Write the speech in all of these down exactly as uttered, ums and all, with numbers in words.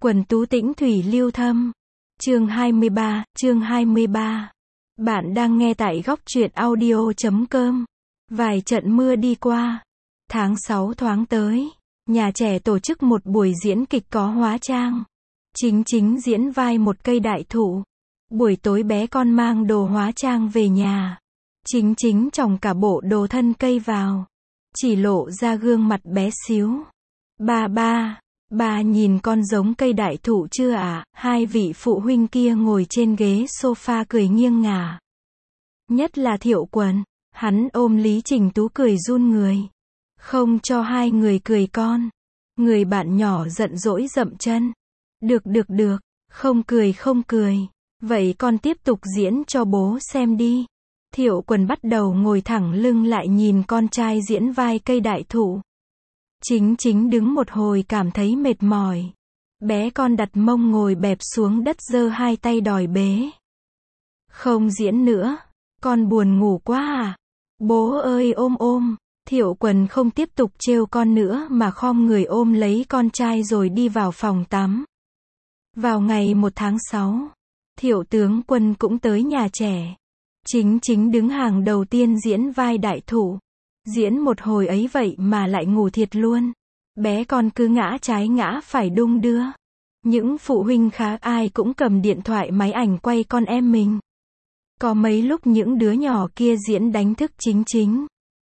Quần tú tĩnh thủy lưu thâm. Chương hai mươi ba, chương hai mươi ba. Bạn đang nghe tại góc truyện audio chấm com. Vài trận mưa đi qua. Tháng sáu thoáng tới. Nhà trẻ tổ chức một buổi diễn kịch có hóa trang. Chính chính diễn vai một cây đại thụ. Buổi tối bé con mang đồ hóa trang về nhà. Chính chính trồng cả bộ đồ thân cây vào. Chỉ lộ ra gương mặt bé xíu. Ba ba. Bà nhìn con giống cây đại thụ chưa ạ? À? Hai vị phụ huynh kia ngồi trên ghế sofa cười nghiêng ngả. Nhất là Thiệu Quần. Hắn ôm Lý Trình Tú cười run người. Không cho hai người cười con. Người bạn nhỏ giận dỗi dậm chân. Được được được, không cười không cười. Vậy con tiếp tục diễn cho bố xem đi. Thiệu Quần bắt đầu ngồi thẳng lưng lại nhìn con trai diễn vai cây đại thụ. Chính chính đứng một hồi cảm thấy mệt mỏi. Bé con đặt mông ngồi bẹp xuống đất giơ hai tay đòi bế. Không diễn nữa, con buồn ngủ quá à? Bố ơi ôm ôm. Thiệu Quần không tiếp tục trêu con nữa mà khom người ôm lấy con trai rồi đi vào phòng tắm. Vào ngày một tháng sáu, Thiệu tướng Quân cũng tới nhà trẻ. Chính chính đứng hàng đầu tiên diễn vai đại thụ. Diễn một hồi ấy vậy mà lại ngủ thiệt luôn. Bé con cứ ngã trái ngã phải đung đưa. Những phụ huynh khác ai cũng cầm điện thoại máy ảnh quay con em mình. Có mấy lúc những đứa nhỏ kia diễn đánh thức chính chính.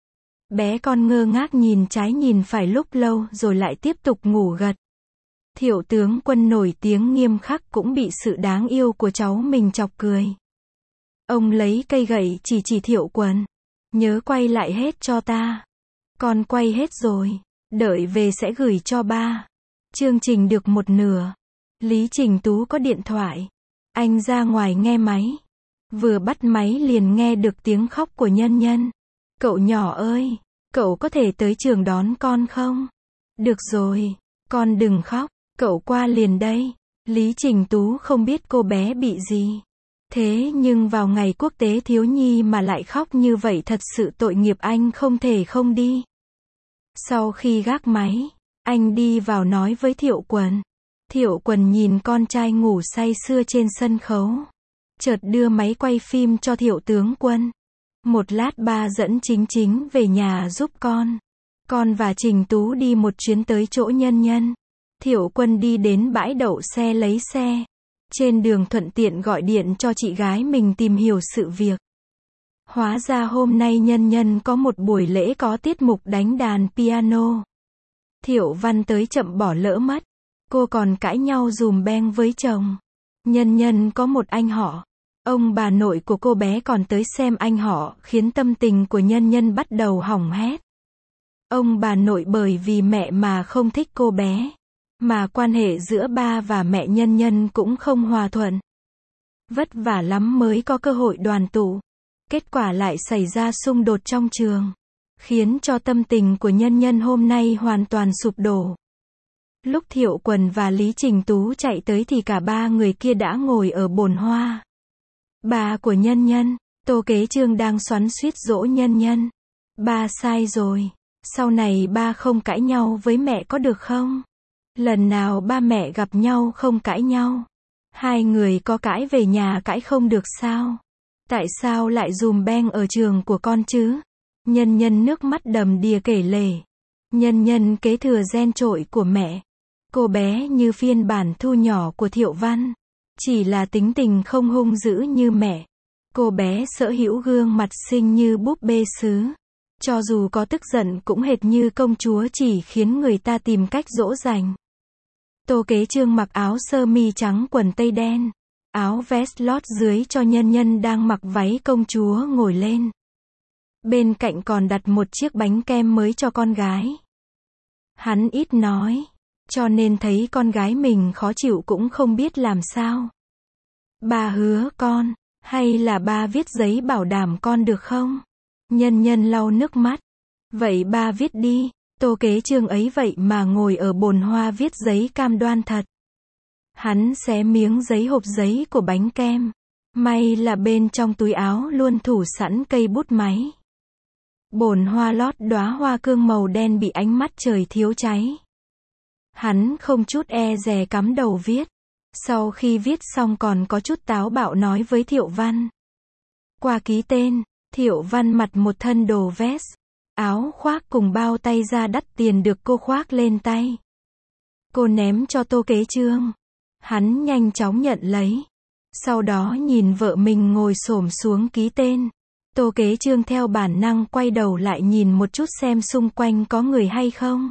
Bé con ngơ ngác nhìn trái nhìn phải lúc lâu rồi lại tiếp tục ngủ gật. Thiệu tướng Quân nổi tiếng nghiêm khắc cũng bị sự đáng yêu của cháu mình chọc cười. Ông lấy cây gậy chỉ chỉ Thiệu Quần. Nhớ quay lại hết cho ta. Con quay hết rồi. Đợi về sẽ gửi cho ba. Chương trình được một nửa. Lý Trình Tú có điện thoại. Anh ra ngoài nghe máy. Vừa bắt máy liền nghe được tiếng khóc của Nhân Nhân. Cậu nhỏ ơi, cậu có thể tới trường đón con không? Được rồi, con đừng khóc, cậu qua liền đây. Lý Trình Tú không biết cô bé bị gì. Thế nhưng vào ngày quốc tế thiếu nhi mà lại khóc như vậy thật sự tội nghiệp, anh không thể không đi. Sau khi gác máy, anh đi vào nói với Thiệu Quần. Thiệu Quần nhìn con trai ngủ say sưa trên sân khấu. Chợt đưa máy quay phim cho Thiệu tướng Quân. Một lát ba dẫn Chính Chính về nhà giúp con. Con và Trình Tú đi một chuyến tới chỗ Nhân Nhân. Thiệu Quân đi đến bãi đậu xe lấy xe. Trên đường thuận tiện gọi điện cho chị gái mình tìm hiểu sự việc. Hóa ra hôm nay Nhân Nhân có một buổi lễ có tiết mục đánh đàn piano. Thiệu Văn tới chậm bỏ lỡ mất. Cô còn cãi nhau dùm beng với chồng. Nhân Nhân có một anh họ. Ông bà nội của cô bé còn tới xem anh họ, khiến tâm tình của Nhân Nhân bắt đầu hỏng hét. Ông bà nội bởi vì mẹ mà không thích cô bé. Mà quan hệ giữa ba và mẹ Nhân Nhân cũng không hòa thuận. Vất vả lắm mới có cơ hội đoàn tụ. Kết quả lại xảy ra xung đột trong trường. Khiến cho tâm tình của Nhân Nhân hôm nay hoàn toàn sụp đổ. Lúc Thiệu Quần và Lý Trình Tú chạy tới thì cả ba người kia đã ngồi ở bồn hoa. Bà của Nhân Nhân, Tô Kế Trương đang xoắn xuýt dỗ Nhân Nhân. Ba sai rồi. Sau này ba không cãi nhau với mẹ có được không? Lần nào ba mẹ gặp nhau không cãi nhau. Hai người có cãi về nhà cãi không được sao? Tại sao lại dùm beng ở trường của con chứ? Nhân Nhân nước mắt đầm đìa kể lể. Nhân Nhân kế thừa gen trội của mẹ. Cô bé như phiên bản thu nhỏ của Thiệu Văn. Chỉ là tính tình không hung dữ như mẹ. Cô bé sở hữu gương mặt xinh như búp bê sứ. Cho dù có tức giận cũng hệt như công chúa, chỉ khiến người ta tìm cách dỗ dành. Tô Kế Trương mặc áo sơ mi trắng quần tây đen. Áo vest lót dưới cho Nhân Nhân đang mặc váy công chúa ngồi lên. Bên cạnh còn đặt một chiếc bánh kem mới cho con gái. Hắn ít nói. Cho nên thấy con gái mình khó chịu cũng không biết làm sao. Ba hứa con. Hay là ba viết giấy bảo đảm con được không? Nhân Nhân lau nước mắt. Vậy ba viết đi. Tô Kế Trương ấy vậy mà ngồi ở bồn hoa viết giấy cam đoan thật. Hắn xé miếng giấy hộp giấy của bánh kem. May là bên trong túi áo luôn thủ sẵn cây bút máy. Bồn hoa lót đóa hoa cương màu đen bị ánh mắt trời thiếu cháy. Hắn không chút e dè cắm đầu viết. Sau khi viết xong còn có chút táo bạo nói với Thiệu Văn. Qua ký tên, Thiệu Văn mặc một thân đồ vest, áo khoác cùng bao tay da đắt tiền được cô khoác lên tay. Cô ném cho Tô Kế Trương. Hắn nhanh chóng nhận lấy. Sau đó nhìn vợ mình ngồi xổm xuống ký tên. Tô Kế Trương theo bản năng quay đầu lại nhìn một chút xem xung quanh có người hay không.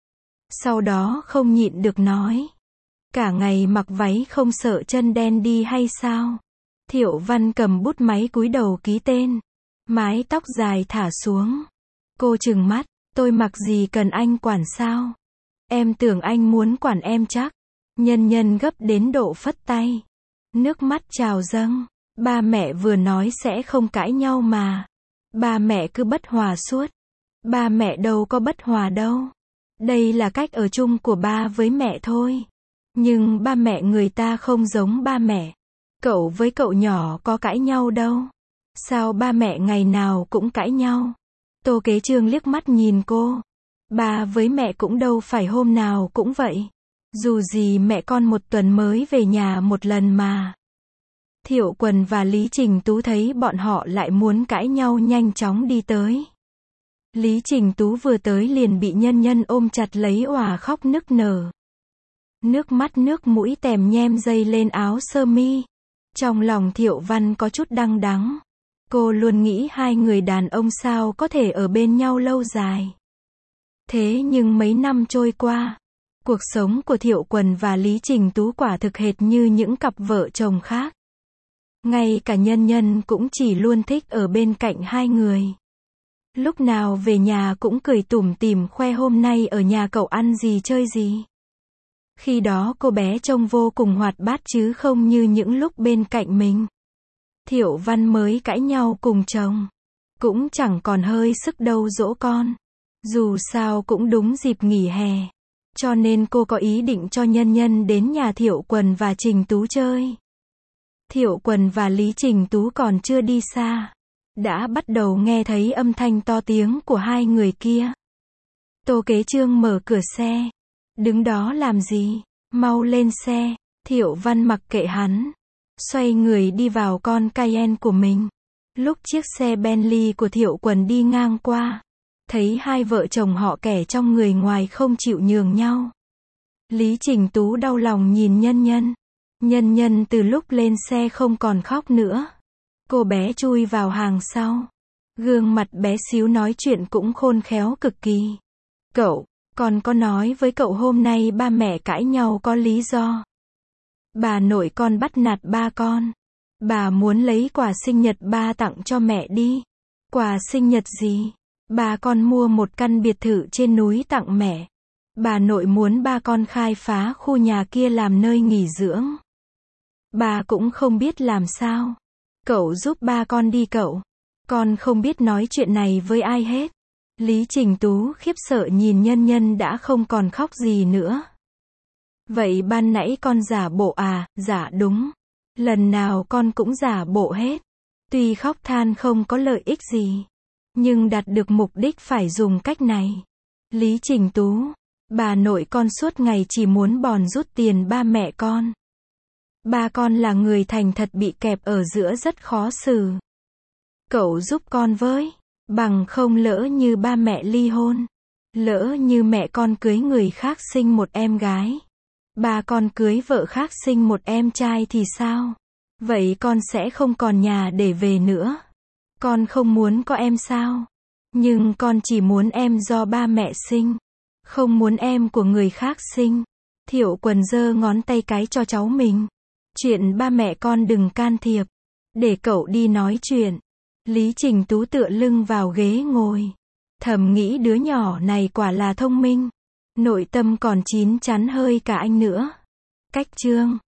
Sau đó không nhịn được nói. Cả ngày mặc váy không sợ chân đen đi hay sao? Thiệu Văn cầm bút máy cúi đầu ký tên. Mái tóc dài thả xuống. Cô trừng mắt, tôi mặc gì cần anh quản sao? Em tưởng anh muốn quản em chắc. Nhân Nhân gấp đến độ phất tay. Nước mắt trào dâng. Ba mẹ vừa nói sẽ không cãi nhau mà. Ba mẹ cứ bất hòa suốt. Ba mẹ đâu có bất hòa đâu. Đây là cách ở chung của ba với mẹ thôi. Nhưng ba mẹ người ta không giống ba mẹ. Cậu với cậu nhỏ có cãi nhau đâu. Sao ba mẹ ngày nào cũng cãi nhau? Tô Kế Trương liếc mắt nhìn cô. Ba với mẹ cũng đâu phải hôm nào cũng vậy. Dù gì mẹ con một tuần mới về nhà một lần mà. Thiệu Quần và Lý Trình Tú thấy bọn họ lại muốn cãi nhau nhanh chóng đi tới. Lý Trình Tú vừa tới liền bị Nhân Nhân ôm chặt lấy òa khóc nức nở. Nước mắt nước mũi tèm nhem dây lên áo sơ mi. Trong lòng Thiệu Văn có chút đăng đắng. Cô luôn nghĩ hai người đàn ông sao có thể ở bên nhau lâu dài. Thế nhưng mấy năm trôi qua, cuộc sống của Thiệu Quần và Lý Trình Tú quả thực hệt như những cặp vợ chồng khác. Ngay cả Nhân Nhân cũng chỉ luôn thích ở bên cạnh hai người. Lúc nào về nhà cũng cười tủm tỉm khoe hôm nay ở nhà cậu ăn gì chơi gì. Khi đó cô bé trông vô cùng hoạt bát chứ không như những lúc bên cạnh mình. Thiệu Văn mới cãi nhau cùng chồng. Cũng chẳng còn hơi sức đâu dỗ con. Dù sao cũng đúng dịp nghỉ hè. Cho nên cô có ý định cho Nhân Nhân đến nhà Thiệu Quần và Trình Tú chơi. Thiệu Quần và Lý Trình Tú còn chưa đi xa. Đã bắt đầu nghe thấy âm thanh to tiếng của hai người kia. Tô Kế Trương mở cửa xe. Đứng đó làm gì? Mau lên xe. Thiệu Văn mặc kệ hắn. Xoay người đi vào con Cayenne của mình. Lúc chiếc xe Bentley của Thiệu Quần đi ngang qua. Thấy hai vợ chồng họ kẻ trong người ngoài không chịu nhường nhau. Lý Trình Tú đau lòng nhìn Nhân Nhân. Nhân Nhân từ lúc lên xe không còn khóc nữa. Cô bé chui vào hàng sau. Gương mặt bé xíu nói chuyện cũng khôn khéo cực kỳ. Cậu, con có nói với cậu hôm nay ba mẹ cãi nhau có lý do. Bà nội con bắt nạt ba con. Bà muốn lấy quà sinh nhật ba tặng cho mẹ đi. Quà sinh nhật gì? Ba con mua một căn biệt thự trên núi tặng mẹ. Bà nội muốn ba con khai phá khu nhà kia làm nơi nghỉ dưỡng. Bà cũng không biết làm sao. Cậu giúp ba con đi cậu. Con không biết nói chuyện này với ai hết. Lý Trình Tú khiếp sợ nhìn Nhân Nhân đã không còn khóc gì nữa. Vậy ban nãy con giả bộ à? Dạ đúng. Lần nào con cũng giả bộ hết. Tuy khóc than không có lợi ích gì. Nhưng đạt được mục đích phải dùng cách này. Lý Trình Tú. Bà nội con suốt ngày chỉ muốn bòn rút tiền ba mẹ con. Ba con là người thành thật bị kẹp ở giữa rất khó xử. Cậu giúp con với. Bằng không lỡ như ba mẹ ly hôn. Lỡ như mẹ con cưới người khác sinh một em gái. Ba con cưới vợ khác sinh một em trai thì sao? Vậy con sẽ không còn nhà để về nữa. Con không muốn có em sao? Nhưng con chỉ muốn em do ba mẹ sinh. Không muốn em của người khác sinh. Thiệu Quần giơ ngón tay cái cho cháu mình. Chuyện ba mẹ con đừng can thiệp. Để cậu đi nói chuyện. Lý Trình Tú tựa lưng vào ghế ngồi. Thầm nghĩ đứa nhỏ này quả là thông minh. Nội tâm còn chín chắn hơi cả anh nữa. Cách chương